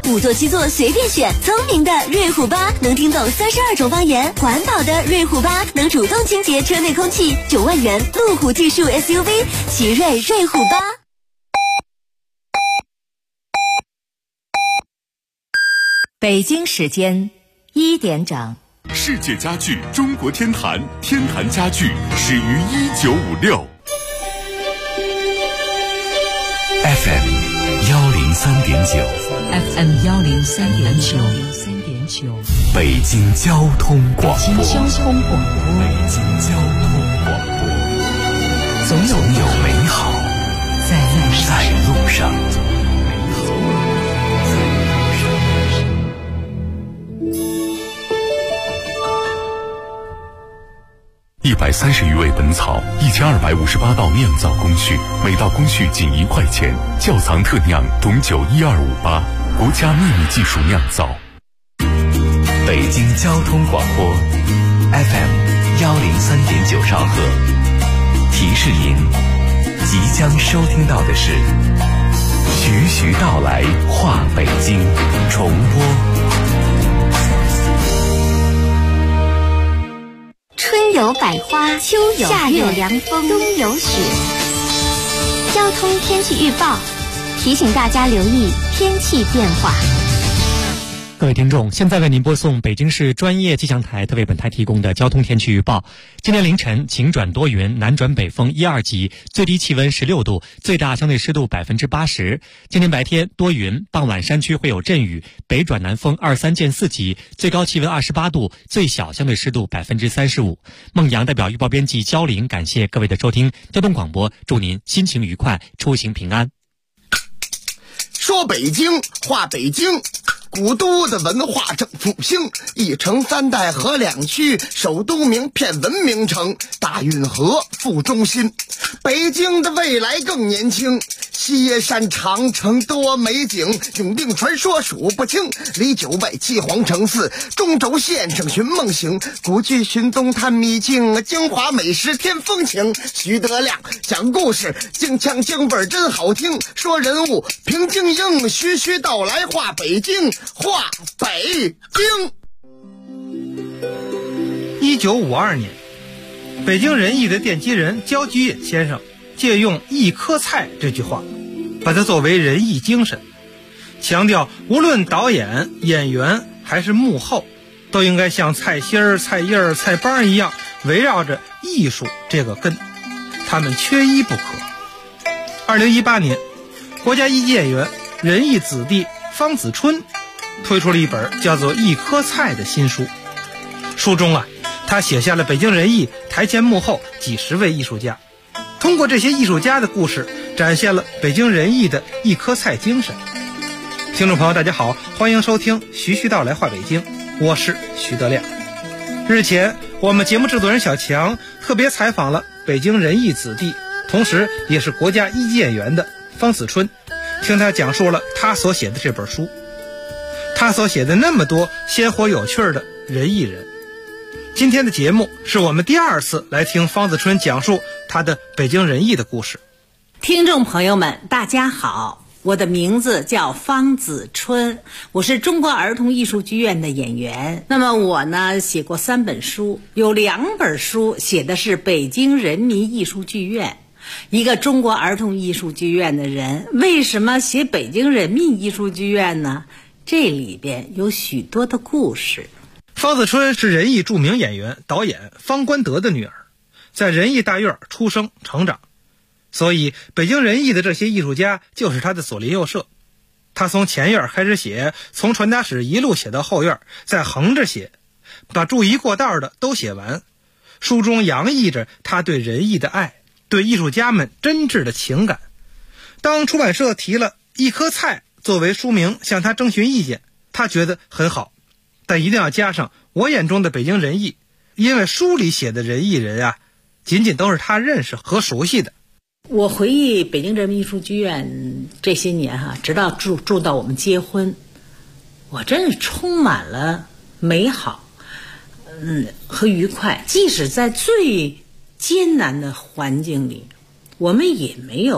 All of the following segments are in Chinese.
，5座7座随便选。聪明的瑞虎8能听懂32种方言，环保的瑞虎8能主动清洁车内空气。9万元路虎技术 SUV 奇瑞瑞虎8。 北京时间1点整。 世界家具中国天坛，天坛家具始于1956。FM 103.9 FM 103.9， 北京交通广播。 北京交通广播，总有美好在路上。 130余味本草，1258道酿造工序，每道工序仅1块钱。窖藏特酿董酒12588，国家秘密技术酿造。 北京交通广播 FM 103.9兆赫，提示您即将收听到的是徐徐道来话北京重播。 春有百花，秋有夏有凉风，冬有雪。交通天气预报提醒大家留意天气变化。 各位听众，现在为您播送北京市专业气象台特为本台提供的交通天气预报。今天凌晨晴转多云，南转北风1、2级，最低气温16度，最大相对湿度80%。今天白天多云，傍晚山区会有阵雨，北转南风2、3见4级，最高气温28度，最小相对湿度35%。孟阳代表预报编辑焦玲，感谢各位的收听。交通广播，祝您心情愉快，出行平安。 说北京话北京，古都的文化正复兴，一城3代河2区，首都名片文明城，大运河副中心。北京的未来更年轻，西山长城多美景，永定传说数不清，离9外7皇城4，中轴线上寻梦行，古剧寻踪探秘境，京华美食添风情。徐德亮讲故事，京腔京味真好听，说人物平静应，徐徐道来话北京，话北京。 1952年，北京人艺的奠基人焦菊隐先生借用一颗菜这句话，把它作为人艺精神，强调无论导演、演员还是幕后，都应该像菜心儿、菜叶儿、菜帮一样，围绕着艺术这个根，他们缺一不可。2018年，国家一级演员、人艺子弟方子春推出了一本叫做《一颗菜》的新书。书中他写下了北京人艺台前幕后几十位艺术家，通过这些艺术家的故事，展现了北京人艺的一颗菜精神。听众朋友大家好，欢迎收听徐徐道来话北京，我是徐德亮。日前，我们节目制作人小强特别采访了北京人艺子弟，同时也是国家一级演员的方子春，听他讲述了他所写的这本书，他所写的那么多鲜活有趣的人艺人。今天的节目是我们第2次来听方子春讲述他的北京人艺的故事。 听众朋友们大家好，我的名字叫方子春，我是中国儿童艺术剧院的演员。那么我呢写过3本书，有2本书写的是北京人民艺术剧院。一个中国儿童艺术剧院的人为什么写北京人民艺术剧院呢？这里边有许多的故事。 方子春是人艺著名演员、导演方关德的女儿，在人艺大院出生成长，所以北京人艺的这些艺术家就是他的左邻右舍。他从前院开始写，从传达室一路写到后院，再横着写，把注意过道的都写完。书中洋溢着他对人艺的爱，对艺术家们真挚的情感。当出版社提了一颗菜作为书名向他征询意见，他觉得很好，但一定要加上我眼中的北京人艺，因为书里写的人艺人仅仅都是他认识和熟悉的。 我回忆北京人民艺术剧院这些年直到住到我们结婚，我真是充满了美好和愉快。即使在最艰难的环境里，我们也没有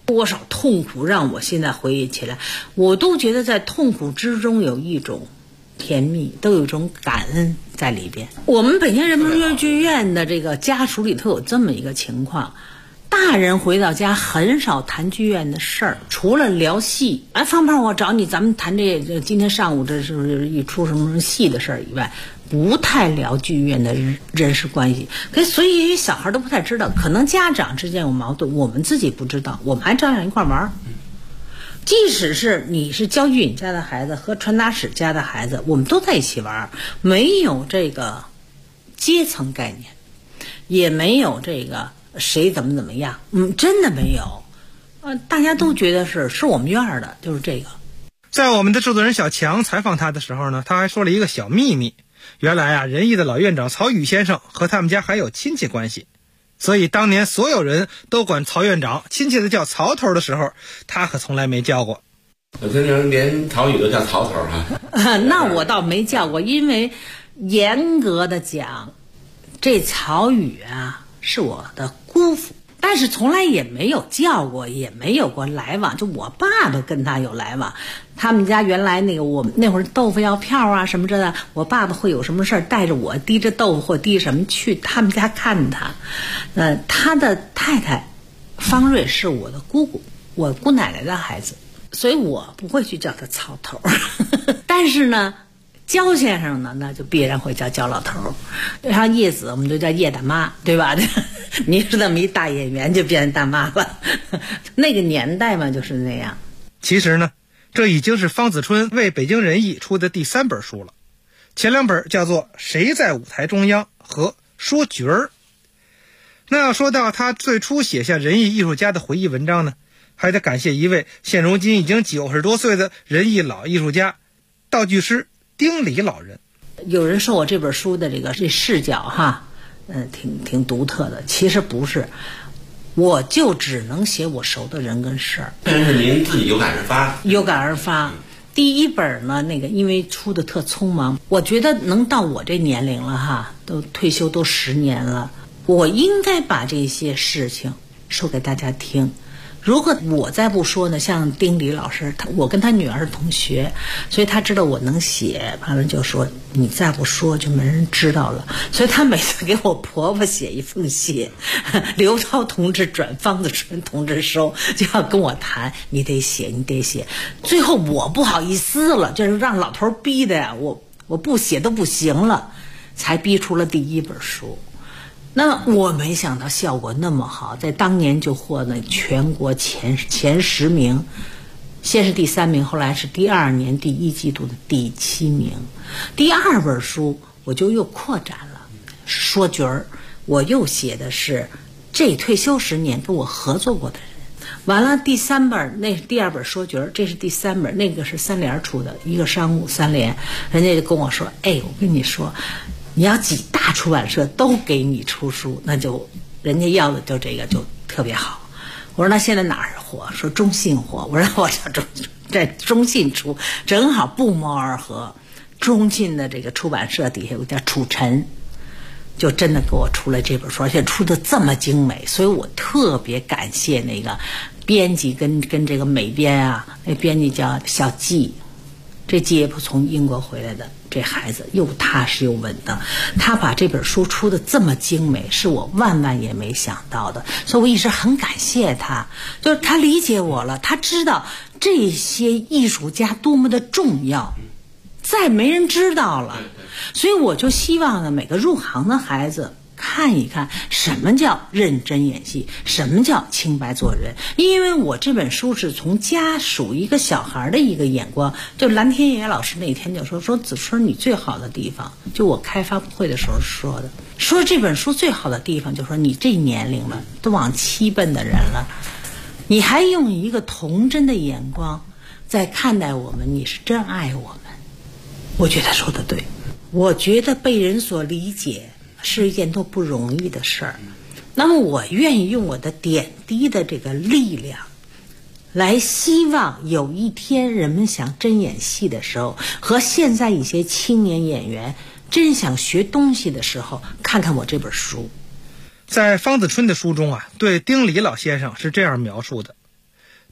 多少痛苦让我现在回忆起来，我都觉得在痛苦之中有一种甜蜜，都有一种感恩在里边。我们北京人民歌剧院的这个家属里头有这么一个情况，大人回到家很少谈剧院的事儿，除了聊戏，方胖我找你咱们谈这今天上午这是不是一出什么戏的事儿以外，不太聊剧院的人事关系。所以小孩都不太知道，可能家长之间有矛盾，我们自己不知道，我们还照样一块玩。即使是你是焦菊隐家的孩子和传达室家的孩子，我们都在一起玩，没有这个阶层概念，也没有这个谁怎么样，真的没有。大家都觉得是我们院的，就是这个。 在我们的制作人小强采访他的时候呢，他还说了一个小秘密。原来仁义的老院长曹禺先生和他们家还有亲戚关系，所以当年所有人都管曹院长亲切的叫曹头的时候，他可从来没叫过。 我听说连曹禺都叫曹头那我倒没叫过，因为严格的讲，这曹禺是我的姑父，但是从来也没有叫过，也没有过来往。就我爸爸跟他有来往，他们家原来我们那会儿豆腐要票什么的，我爸爸会有什么事儿带着我提着豆腐或提什么去他们家看他。他的太太方瑞是我的姑姑，我姑奶奶的孩子，所以我不会去叫他曹头。但是呢，焦先生呢，那就必然会叫焦老头。像叶子我们就叫叶大妈，对吧？你是那么一大演员就变成大妈了。那个年代嘛就是那样。 其实呢，这已经是方子春为北京人艺出的第3本书了。前2本叫做《谁在舞台中央》和《说角儿》。那要说到他最初写下人艺艺术家的回忆文章呢，还得感谢一位现如今已经90多岁的人艺老艺术家，道具师丁礼老人。 有人说我这本书的这视角挺独特的，其实不是，我就只能写我熟的人跟事儿。 但是您自己有感而发。 第1本呢，因为出的特匆忙，我觉得能到我这年龄了都退休都10年了，我应该把这些事情说给大家听。如果我再不说呢，像丁礼老师，我跟他女儿是同学，所以他知道我能写，完了就说你再不说就没人知道了。所以他每次给我婆婆写一封信，刘涛同志转方子春同志收，就要跟我谈，你得写。最后我不好意思了，就是让老头逼的呀，我不写都不行了，才逼出了第1本书。那我没想到效果那么好，在当年就获了全国前10名，先是第3名，后来是第2年第1季度的第7名。第2本书我就又扩展了，说角儿，我又写的是这退休10年跟我合作过的人。完了第3本，那是第2本说角儿，这是第3本，那个是3联出的，一个商务3联，人家就跟我说，我跟你说，你要几大出版社都给你出书，那就人家要的就这个就特别好。我说那现在哪儿火？说中信火。我说我在中信出，正好不谋而合。中信的这个出版社底下有叫楚晨，就真的给我出了这本书，而且出的这么精美，所以我特别感谢那个编辑跟这个美编那编辑叫小季。这姐夫从英国回来的，这孩子又踏实又稳当，他把这本书出的这么精美，是我万也没想到的，所以我一直很感谢他，就是他理解我了，他知道这些艺术家多么的重要，再没人知道了，所以我就希望呢，每个入行的孩子看一看什么叫认真演戏，什么叫清白做人。因为我这本书是从家属一个小孩的一个眼光，就蓝天野老师那天就说子春你最好的地方，就我开发布会的时候说的，说这本书最好的地方就说你这年龄了，都往7奔的人了，你还用一个童真的眼光在看待我们，你是真爱我们。我觉得他说的对，我觉得被人所理解是一件多不容易的事儿，那么我愿意用我的点滴的这个力量来希望有一天人们想真演戏的时候，和现在一些青年演员真想学东西的时候，看看我这本书。 在方子春的书中对丁礼老先生是这样描述的：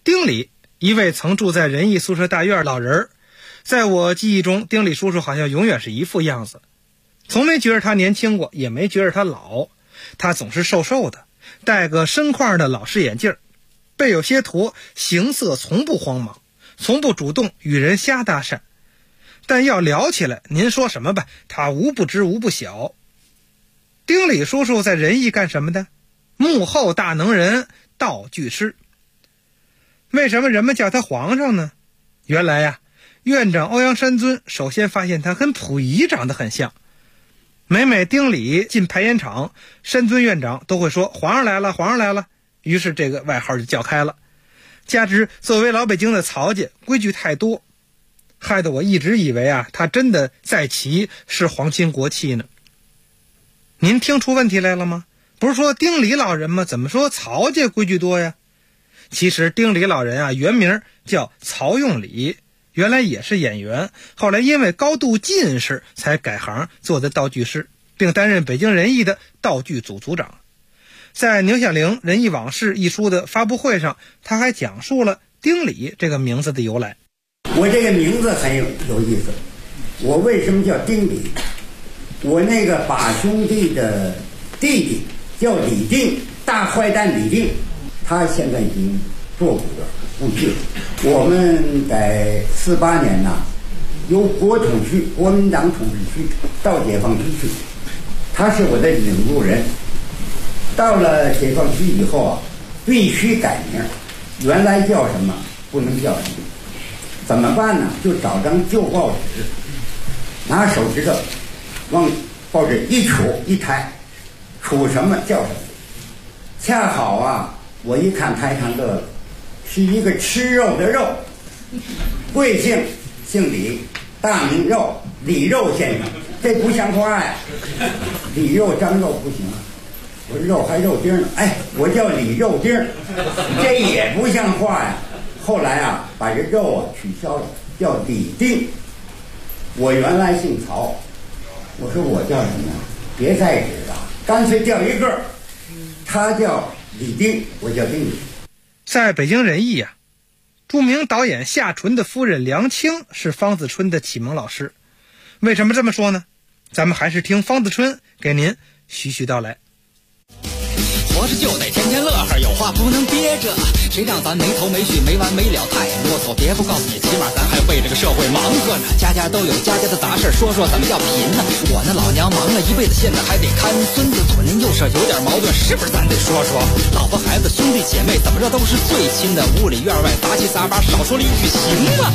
丁理，一位曾住在仁义宿舍大院老人，在我记忆中，丁理叔叔好像永远是一副样子，从没觉得他年轻过，也没觉得他老。他总是瘦瘦的，戴个深框的老式眼镜，背有些驼，形色从不慌忙，从不主动与人瞎搭讪。但要聊起来，您说什么吧，他无不知无不晓。丁理叔叔在仁义干什么的？幕后大能人，道具师。为什么人们叫他皇上呢？原来呀，院长欧阳山尊首先发现他跟溥仪长得很像。每丁理进排烟场，山尊院长都会说皇上来了，皇上来了，于是这个外号就叫开了。加之作为老北京的曹家，规矩太多，害得我一直以为啊，他真的在旗是皇亲国戚呢。您听出问题来了吗？不是说丁理老人吗？怎么说曹家规矩多呀？其实丁理老人啊，原名叫曹用礼，原来也是演员，后来因为高度近视才改行做的道具师，并担任北京仁义的道具组组长。在牛小玲《仁义往事》一书的发布会上，他还讲述了丁理这个名字的由来。 我这个名字很有意思，我为什么叫丁理？我那个把兄弟的弟弟叫李定，大坏蛋李定，他现在已经做不了，不去了。我们在48年呐，由国民党统治区到解放区去，他是我的领路人。到了解放区以后啊，必须改名，原来叫什么不能叫什么，怎么办呢？就找张旧报纸，拿手指头往报纸一杵一抬，杵什么叫什么。恰好啊，我一看台上乐了，是一个吃肉的肉，贵姓姓李，大名肉，李肉先生，这不像话呀！李肉张肉不行啊，我肉还肉丁呢，哎，我叫李肉丁，这也不像话呀。后来啊，把这肉啊取消了，叫李定。我原来姓曹，我说我叫什么？别再指了，干脆叫一个。他叫李定，我叫丁理。 在北京仁义啊，著名导演夏纯的夫人梁清是方子春的启蒙老师。为什么这么说呢？咱们还是听方子春给您徐徐道来。 活着就得天天乐呵，有话不能憋着，谁让咱没头没绪没完没了太啰嗦。别不告诉你，起码咱还为这个社会忙活着，家家都有家家的杂事，说说怎么叫贫呢？我那老娘忙了一辈子，现在还得看孙子，左邻右舍有点矛盾，是不是咱得说说？老婆孩子兄弟姐妹怎么着都是最亲的，屋里院外杂七杂八，少说了一句行吗？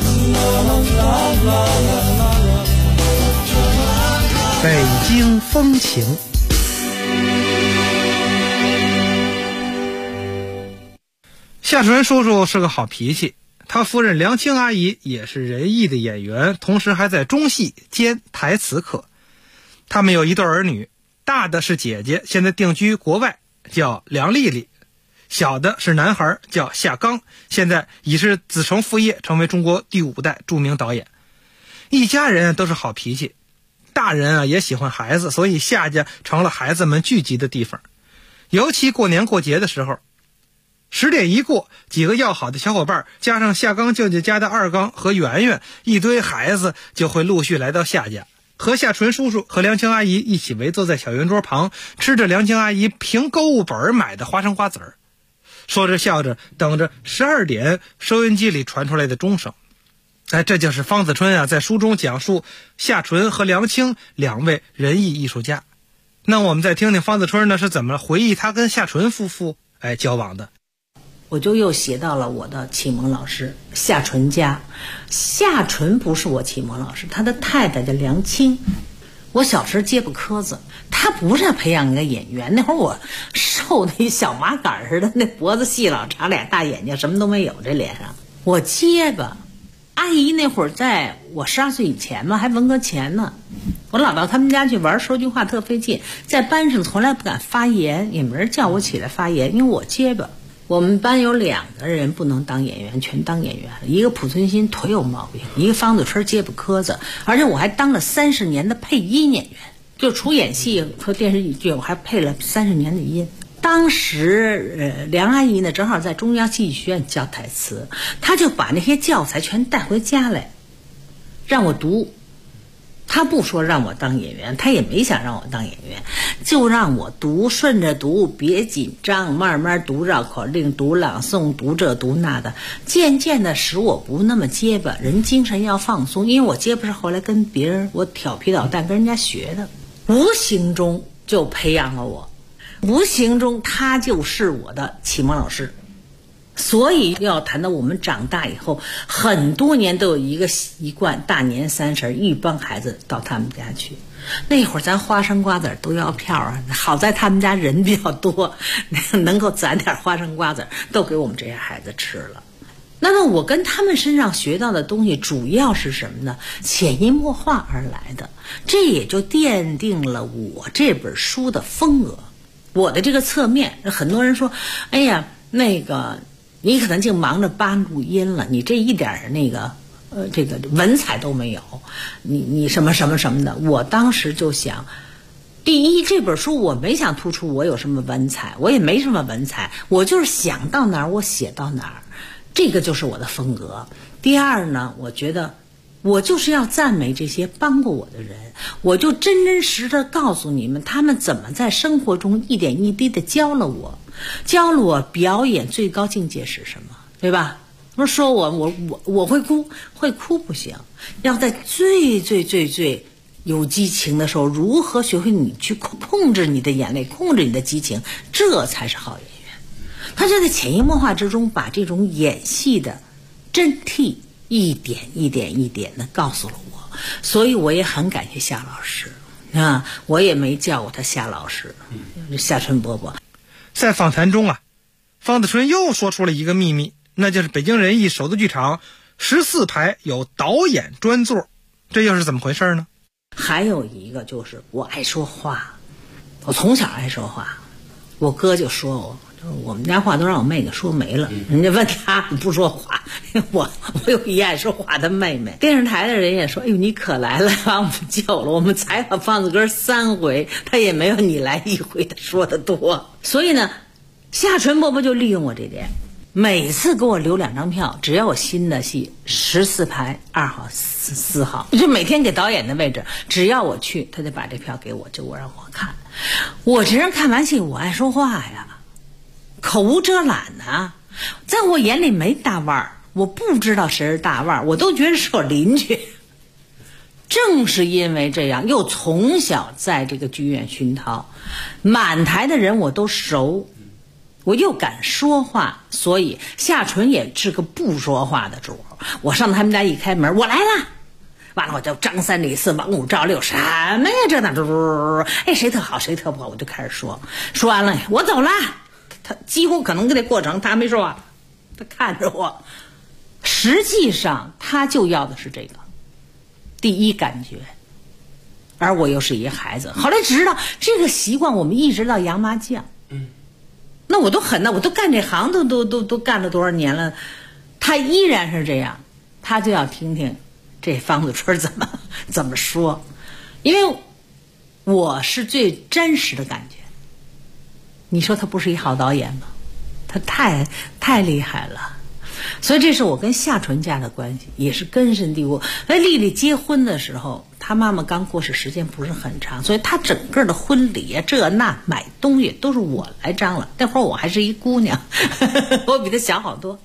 北京风情。夏纯叔叔是个好脾气，他夫人梁清阿姨也是仁义的演员，同时还在中戏兼台词课。他们有一对儿女，大的是姐姐，现在定居国外，叫梁丽丽；小的是男孩，叫夏刚，现在已是子承父业，成为中国第5代著名导演。一家人都是好脾气，大人啊也喜欢孩子，所以夏家成了孩子们聚集的地方。尤其过年过节的时候，10点一过，几个要好的小伙伴加上夏刚舅舅家的二刚和圆圆，一堆孩子就会陆续来到夏家，和夏纯叔叔和梁清阿姨一起围坐在小圆桌旁，吃着梁清阿姨凭购物本买的花生瓜子儿，说着笑着，等着12点收音机里传出来的钟声。哎，这就是方子春啊在书中讲述夏纯和梁清2位仁义艺术家。那我们再听听方子春呢是怎么回忆他跟夏纯夫妇交往的。 我就又写到了我的启蒙老师夏纯家。夏纯不是我启蒙老师，他的太太叫梁清。我小时候结巴磕子，他不是培养一个演员，那会儿我瘦的一小麻杆似的，那脖子细老长，俩大眼睛，什么都没有，这脸上我结巴。阿姨那会儿在我12岁以前嘛，还文革前呢，我老到他们家去玩，说句话特费劲，在班上从来不敢发言，也没人叫我起来发言，因为我结巴。我们班有2个人不能当演员，全当演员了，一个濮存昕腿有毛病，一个方子春结巴磕子，而且我还当了30年的配音演员，就除演戏和电视剧，我还配了30年的音。 当时梁阿姨呢正好在中央戏剧学院教台词，她就把那些教材全带回家来让我读。他不说让我当演员，他也没想让我当演员，就让我读，顺着读，别紧张，慢慢读绕口令，读朗诵，读这读那的，渐渐的使我不那么结巴，人精神要放松。因为我结巴是后来跟别人我调皮捣蛋跟人家学的，无形中就培养了我，无形中他就是我的启蒙老师。所以要谈到我们长大以后，很多年都有一个习惯，大年三十一帮孩子到他们家去。那会儿咱花生瓜子都要票啊，好在他们家人比较多，能够攒点花生瓜子都给我们这些孩子吃了。那么我跟他们身上学到的东西主要是什么呢？潜移默化而来的，这也就奠定了我这本书的风格，我的这个侧面。很多人说，哎呀，那个你可能就忙着扒录音了，你这一点这个文采都没有，你什么什么什么的。我当时就想，第一，这本书我没想突出我有什么文采，我也没什么文采，我就是想到哪儿我写到哪儿，这个就是我的风格。第二呢，我觉得我就是要赞美这些帮过我的人，我就真真实实的告诉你们，他们怎么在生活中一点一滴的教了我表演最高境界是什么，对吧？不是说我会哭不行，要在最有激情的时候，如何学会你去控制你的眼泪，控制你的激情，这才是好演员。他就在潜移默化之中把这种演戏的真谛一点一点的告诉了我，所以我也很感谢夏老师啊，我也没叫过他夏老师，夏春伯伯。 在访谈中啊，方子春又说出了一个秘密，那就是北京人艺首都剧场14排有导演专座，这又是怎么回事呢？ 还有一个就是我爱说话，我从小爱说话，我哥就说我们家话都让我妹给说没了，人家问他不说话，我有一爱说话的妹妹。电视台的人也说，哎呦你可来了，把我们救了，我们采访方子哥3回，他也没有你来1回的说的多。所以呢，夏纯伯伯就利用我这点，每次给我留2张票，只要我新的戏14排2号4号，就每天给导演的位置，只要我去，他就把这票给我，就我让我看。我这人看完戏我爱说话呀，口无遮拦啊，在我眼里没大腕儿，我不知道谁是大腕儿，我都觉得是我邻居。正是因为这样，又从小在这个剧院熏陶，满台的人我都熟，我又敢说话，所以夏纯也是个不说话的主。我上他们家一开门，我来了，完了我就张3李4王5赵6，什么呀这那哎谁特好谁特不好，我就开始说完了我走了。他几乎可能跟这过程他没说话，他看着我，实际上他就要的是这个第一感觉，而我又是一个孩子。后来知道这个习惯我们一直到洋麻将，那我都狠了，我都干这行都干了多少年了，他依然是这样，他就要听听这方子春怎么说，因为我是最真实的感觉。你说他不是一好导演吗？他太厉害了。所以这是我跟夏纯家的关系，也是根深蒂固。丽丽结婚的时候，她妈妈刚过世，时间不是很长，所以她整个的婚礼啊，这那买东西都是我来张罗。那会儿我还是一姑娘，我比她小好多。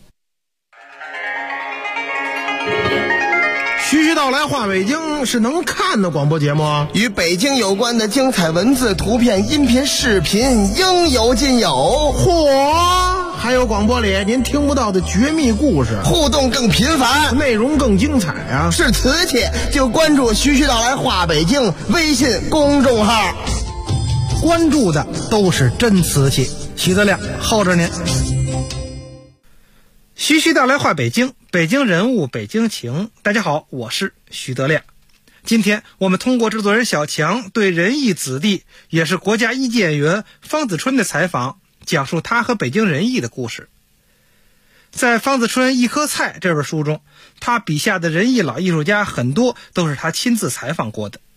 徐徐道来话北京是能看的广播节目， 与北京有关的精彩文字、图片、音频、视频应有尽有。 嚯！还有广播里您听不到的绝密故事， 互动更频繁， 内容更精彩啊！ 是瓷器就关注徐徐道来话北京微信公众号， 关注的都是真瓷器。徐德亮候着您。 徐徐道来话北京，北京人物，北京情。大家好，我是徐德亮。今天我们通过制作人小强对仁义子弟，也是国家一级演员方子春的采访，讲述他和北京人义的故事。在方子春一颗菜这本书中，他笔下的仁义老艺术家很多都是他亲自采访过的。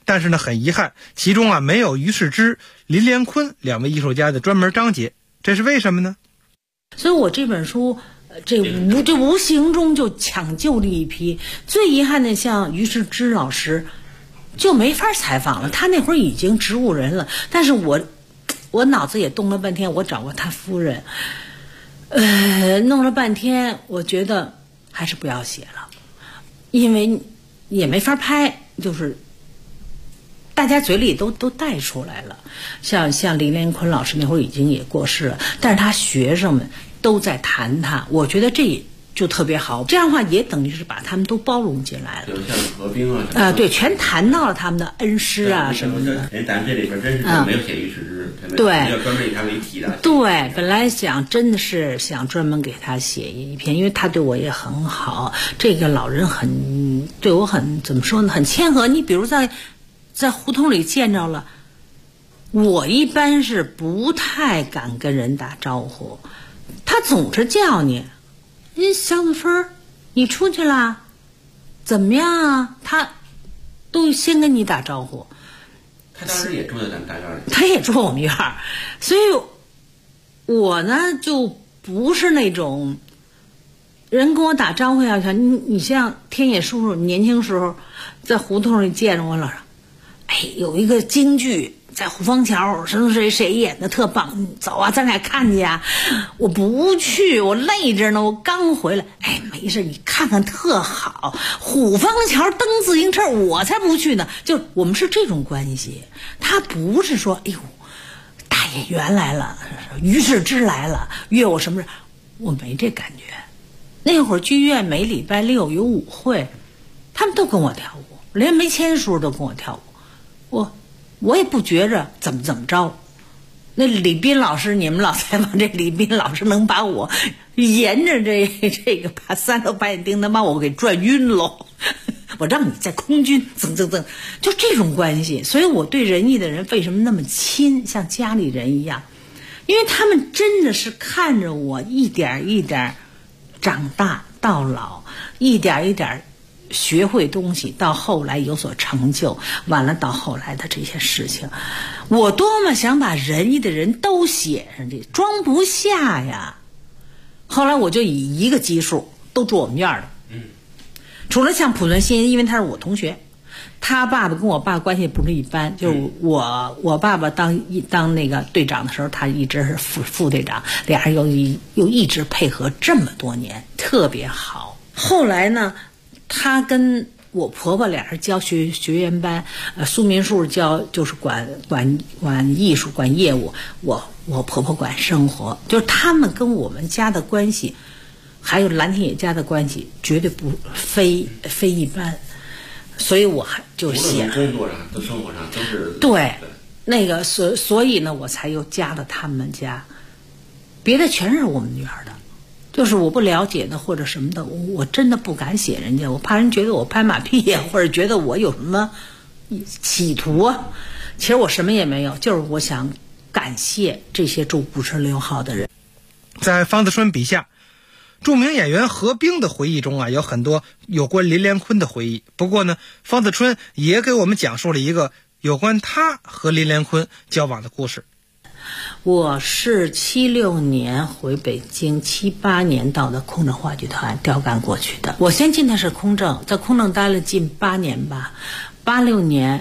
但是呢，很遗憾，其中没有于世之、林连坤2位艺术家的专门章节，这是为什么呢？ 所以我这本书这无形中就抢救了一批。最遗憾的，像于世之老师就没法采访了，他那会儿已经植物人了。但是我脑子也动了半天，我找过他夫人，弄了半天，我觉得还是不要写了，因为也没法拍，就是大家嘴里都带出来了。像林连坤老师那会儿已经也过世了，但是他学生们都在谈他，我觉得这就特别好。这样的话也等于是把他们都包容进来了。 就像何冰啊， 对，全谈到了他们的恩师啊什么的。 咱这里边真是没有写于世之， 对， 要专门以他为题的。 对，本来真的是想专门给他写一篇，因为他对我也很好。这个老人对我怎么说呢？很谦和。你比如在胡同里见着了，我一般是不太敢跟人打招呼，他总是叫你，小子芬，你出去啦？怎么样啊？他都先跟你打招呼。 他当时也住在咱们大院里， 他也住我们院儿，所以我呢就不是那种人跟我打招呼要你像天野叔叔年轻时候在胡同里见着我老说，有一个京剧在虎坊桥，谁演的特棒，走啊，咱俩看去呀。我不去，我累着呢，我刚回来。没事，你看看特好，虎坊桥蹬自行车，我才不去呢。就我们是这种关系，他不是说，大演员来了，于世之来了，约我什么事，我没这感觉。那会儿剧院每礼拜六有舞会，他们都跟我跳舞，连没签书都跟我跳舞，我也不觉着怎么着。那李斌老师，你们老采访这李斌老师，能把我沿着这个把3头白眼钉能把我给转晕喽。我让你在空军噌，就这种关系。所以我对仁义的人为什么那么亲，像家里人一样，因为他们真的是看着我一点一点长大到老，一点一点学会东西，到后来有所成就，完了到后来的这些事情，我多么想把仁义的人都写上去，装不下呀。后来我就以一个基数，都住我们院了。除了像濮存昕，因为他是我同学，他爸爸跟我爸关系不是一般，就是我爸爸当那个队长的时候，他一直是副队长，俩人又一直配合这么多年，特别好。后来呢，他跟我婆婆俩人教学员班，苏明树就是管艺术管业务，我婆婆管生活，就是他们跟我们家的关系，还有蓝天野家的关系，绝对不非一般。所以我还就写工作上和生活上都是对那个所以呢，我才又加了他们家，别的全是我们女儿的。就是我不了解的或者什么的，我真的不敢写人家，我怕人觉得我拍马屁呀，或者觉得我有什么企图啊。其实我什么也没有，就是我想感谢这些住56号的人。 在方子春笔下，著名演员何冰的回忆中有很多有关林连坤的回忆。不过呢，方子春也给我们讲述了一个有关他和林连坤交往的故事。 我是76年回北京，78年到的空政话剧团调干过去的。我先进的是空政，在空政待了近8年吧。85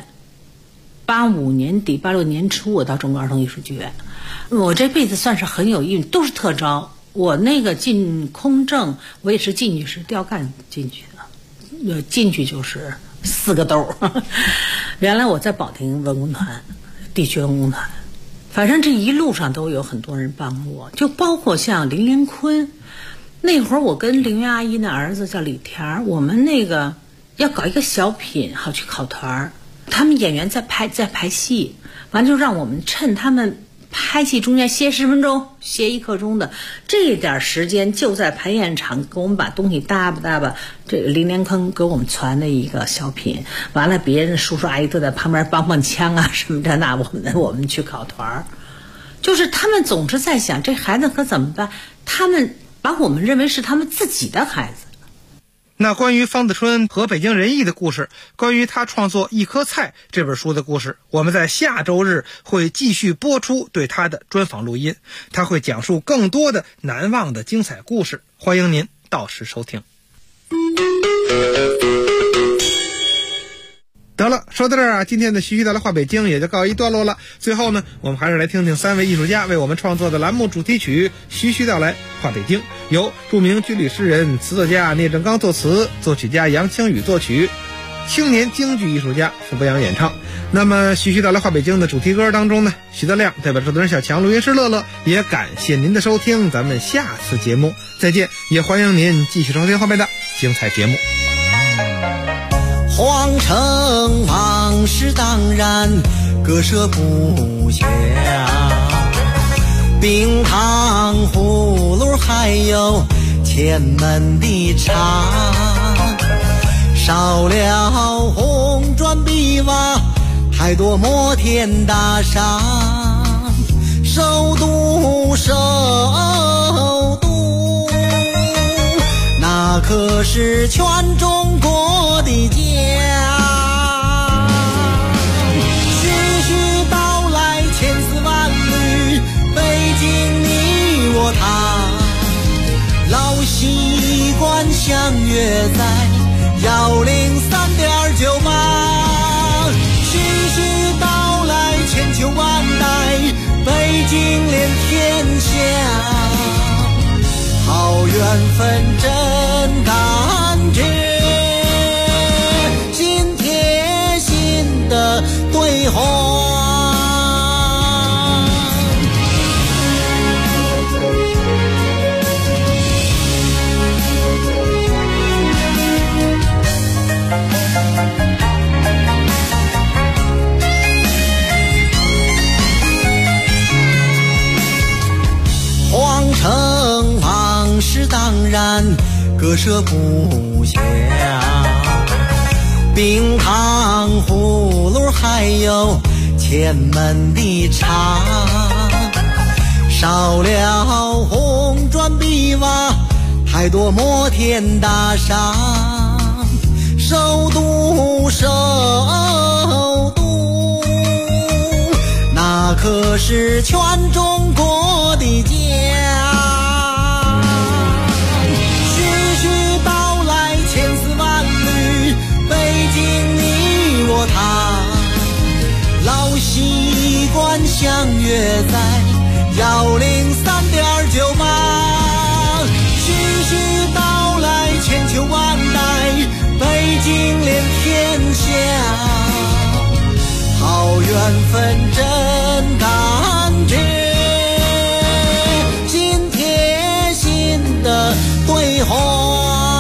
年底86年初，我到中国儿童艺术剧院。我这辈子算是很有运，都是特招。我那个进空政，我也是进去是调干进去的，进去就是4个兜。原来我在保定文工团，地区文工团。反正这一路上都有很多人帮我，就包括像林连坤。那会儿我跟凌云阿姨的儿子叫李田，我们那个要搞一个小品，好去考团。他们演员在排戏，完就让我们趁他们拍戏中间歇10分钟，歇1刻钟的这点时间，就在排练场给我们把东西搭吧。这个林连坤给我们传的一个小品，完了别人叔叔阿姨都在旁边帮腔啊什么的，那我们去考团。就是他们总是在想这孩子可怎么办，他们把我们认为是他们自己的孩子。 那关于方子春和北京人艺的故事，关于他创作《一颗菜》这本书的故事，我们在下周日会继续播出对他的专访录音，他会讲述更多的难忘的精彩故事，欢迎您到时收听。得了，说到这儿啊，今天的徐徐道来话北京也就告一段落了。最后呢，我们还是来听听3位艺术家为我们创作的栏目主题曲《徐徐道来话北京》，由著名军旅诗人、词作家聂正刚作词，作曲家杨清宇作曲，青年京剧艺术家傅博洋演唱。那么徐徐道来话北京的主题歌当中呢，徐德亮代表制作人小强、录音师乐乐，也感谢您的收听，咱们下次节目再见，也欢迎您继续收听后面的精彩节目。 皇城往事当然割舍不下，冰糖葫芦还有前门的茶，少了红砖碧瓦，太多摩天大厦，首都首都，那可是全中国的家。徐徐道来千丝万缕，北京你我他，老习惯相约在103.98。徐徐道来千秋万代，北京连天下，好缘分真感觉，心贴心的对话。皇城往事当然割舍不下，冰糖葫芦还有前门的茶，少了红砖碧瓦，太多摩天大厦，首都首都，那可是全中国的家。徐徐道来千丝万缕，北京你我他，老习惯相约在103.98。徐徐道来千秋万代，北京连天下，好缘分真感觉，心贴心的对话。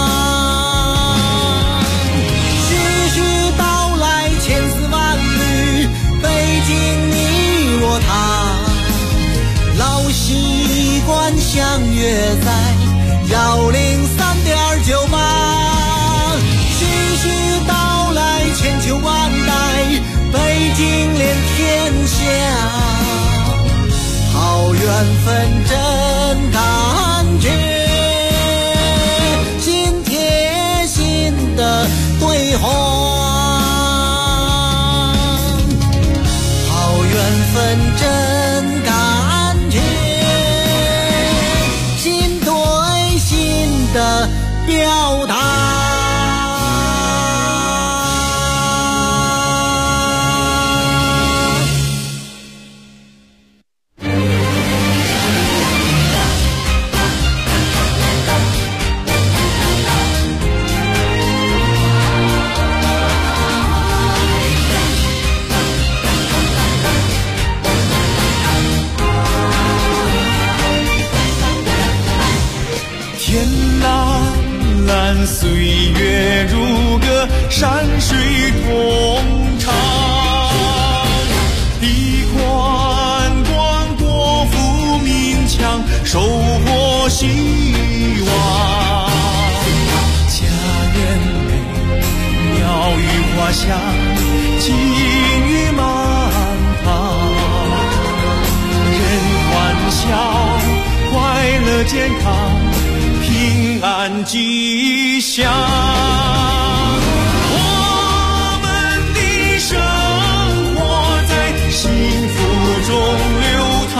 徐徐道来千丝万缕，北京你我他，老习惯相约在103.98。徐徐道来千秋万代，北京连天下，好缘分真感觉，心贴心的对话。好缘分真感觉，心对心的表达。 岁月如歌，山水同唱，地宽广，国富民强，收获希望。家园美，鸟语花香，金玉满堂，人欢笑，快乐健康，平安传吉祥。我们的生活在幸福中流淌，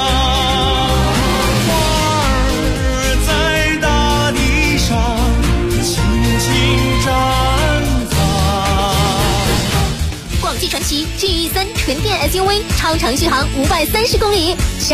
花儿在大地上轻轻绽放。 广汽传祺 G3 纯电 SUV 超长续航530公里。